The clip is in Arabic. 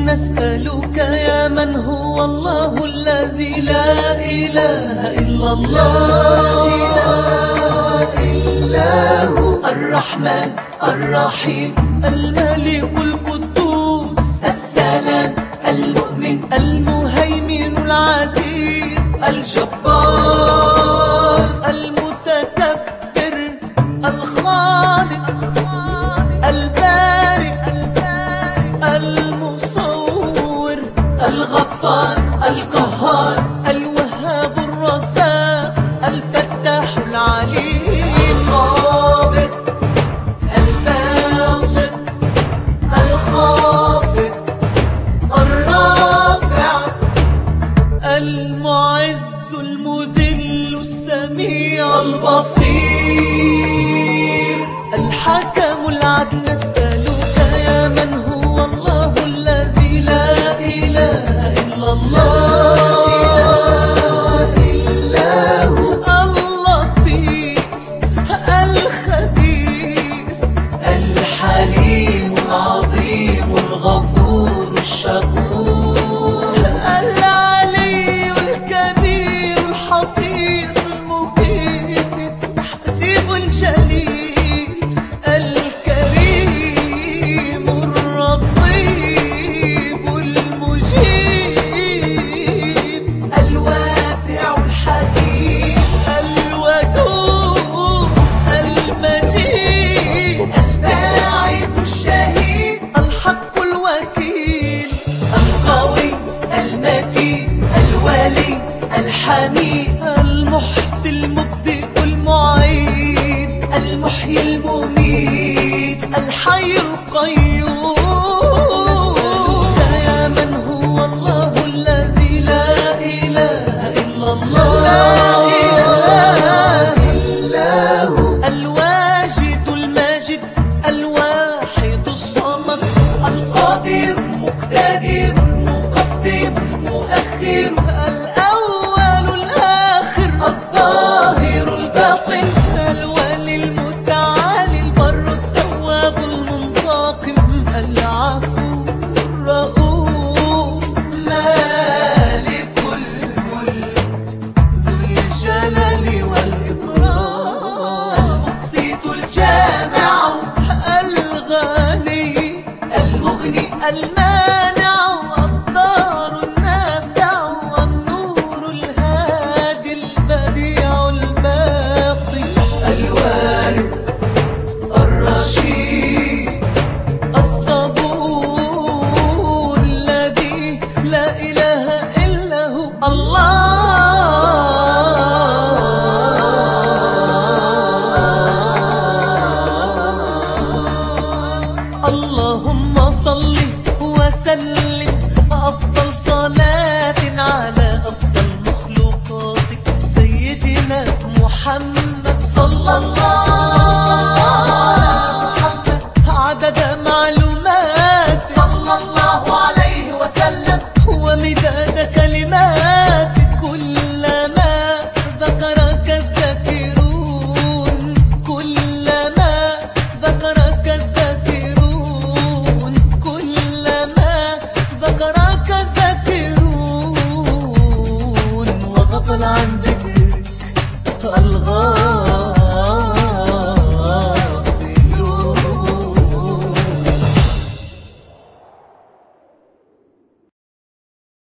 نسألك يا من هو الله الذي لا إله إلا الله، الرحمن الرحيم الملك القدوس السلام المؤمن المهيمن العزيز الجبار المتكبر الخالق البارئ المصور الغفار القهار الوهاب الرزاق الفتاح العليم القابض الباسط الخافض الرافع المعز المذل السميع البصير الحكم العدل. نسألك يا من هو الله الذي لا إله إلا الله، اللطيف الخبير الحليم العظيم الغفور الشكور العلي الكبير الحفيظ المبين الحسيب الجليل الكريم الرقيب المجيب الواسع الحكيم الودود المجيد الباعث الشهيد الحق الوكيل القوي المتين الولي الحميد المحصي المبدئ المعيد المحيي المميت الحي القيوم. نسألك يا من هو الله الذي لا إله إلا الله، الواجد الماجد الواحد الصمد القادر مقتدر مقدم مؤخر الأول الآخر الظاهر الباطن الولي المتعالي البر التواب المنتقم العفو الرؤوف مالك الملك ذو الجلال والإكرام المقسط الجامع الغني المغني المانع الضار النافع والنور الهادي البديع الباقي الوارث الرشيد الصبور الذي لا إله إلا هو الله. اللهم صل وسلم أفضل صلاة على أفضل مخلوقاتك سيدنا محمد صلى الله